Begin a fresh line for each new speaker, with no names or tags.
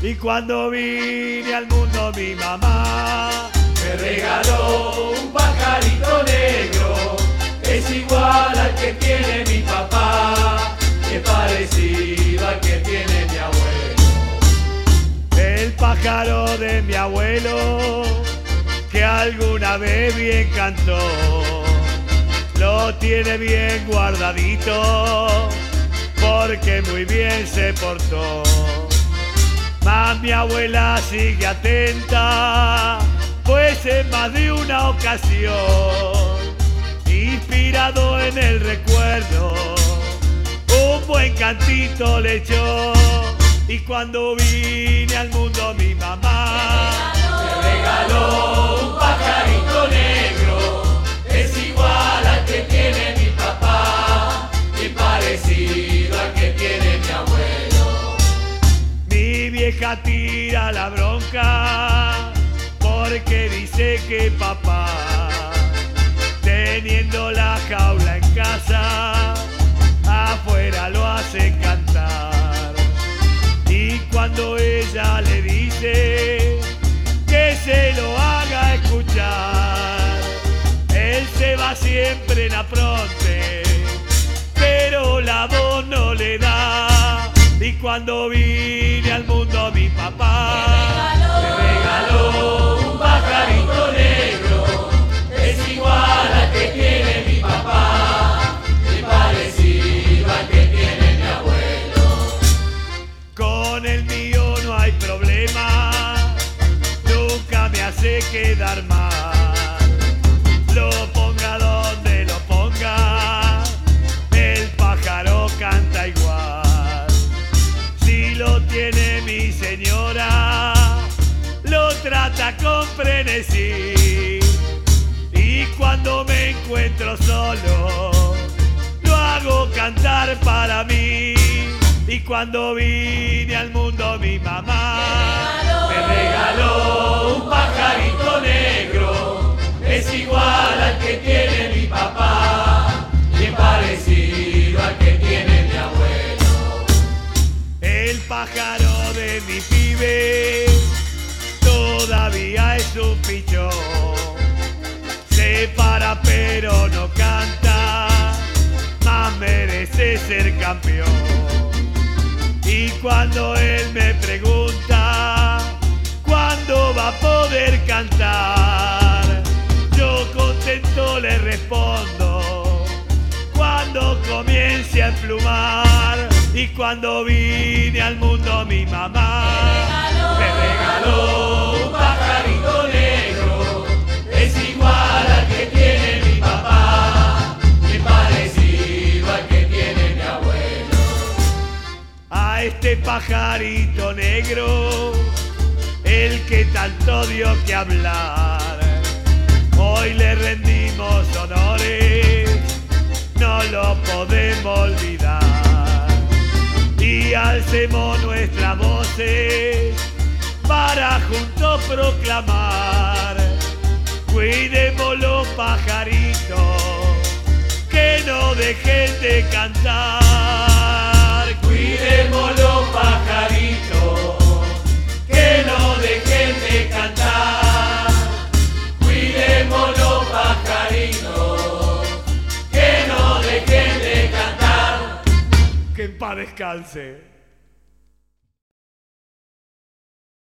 Y cuando vine al mundo mi mamá
me regaló un pajarito negro, es igual al que tiene mi papá, es parecido al que tiene mi abuelo.
El pájaro de mi abuelo, que alguna vez bien cantó, lo tiene bien guardadito, porque muy bien se portó. Mas mi abuela sigue atenta, pues en más de una ocasión, inspirado en el recuerdo, un buen cantito le echó. Y cuando vine al mundo mi mamá
me regaló un pajarito negro, es igual al que tiene mi papá, y parecido al que tiene mi abuelo.
Mi vieja tira la bronca, porque dice que papá, teniendo la jaula en casa, afuera lo hace cantar. Y cuando ella le dice que se lo haga escuchar, él se va siempre en apronte, pero la voz no le da. Y cuando vine al mundo mi papá
me regaló un pajarito negro, es igual al que tiene mi papá, y parecido al que tiene mi abuelo.
Con el mío no hay problema, nunca me hace quedar mal. Lo ponga donde lo ponga, el pájaro canta igual. Si lo tiene mi señora, lo trata con frenesí. Y cuando me encuentro solo, lo hago cantar para mí. Y cuando vine al mundo mi mamá
me regaló un pajarito negro, es igual al que tiene mi papá, y parecido al que tiene mi abuelo.
El pájaro de mi pibe todavía es un pichón, se para pero no canta, más merece ser campeón. Y cuando él me pregunta cuándo va a poder cantar, yo contento le respondo cuando comience a emplumar. Y cuando vine al mundo mi mamá
me regaló un pajarito negro, es igual al que tiene mi papá, y parecido al que tiene mi abuelo.
A este pajarito negro, el que tanto dio que hablar, hoy le rendimos honores, no lo podemos olvidar. Y alcemos nuestras voces para juntos proclamar: cuidemos los pajaritos, que no dejen de cantar.
Cuidemos los pajaritos, que no dejen de cantar. Cuidemos los pajaritos, que no dejen de cantar.
Que en paz descanse.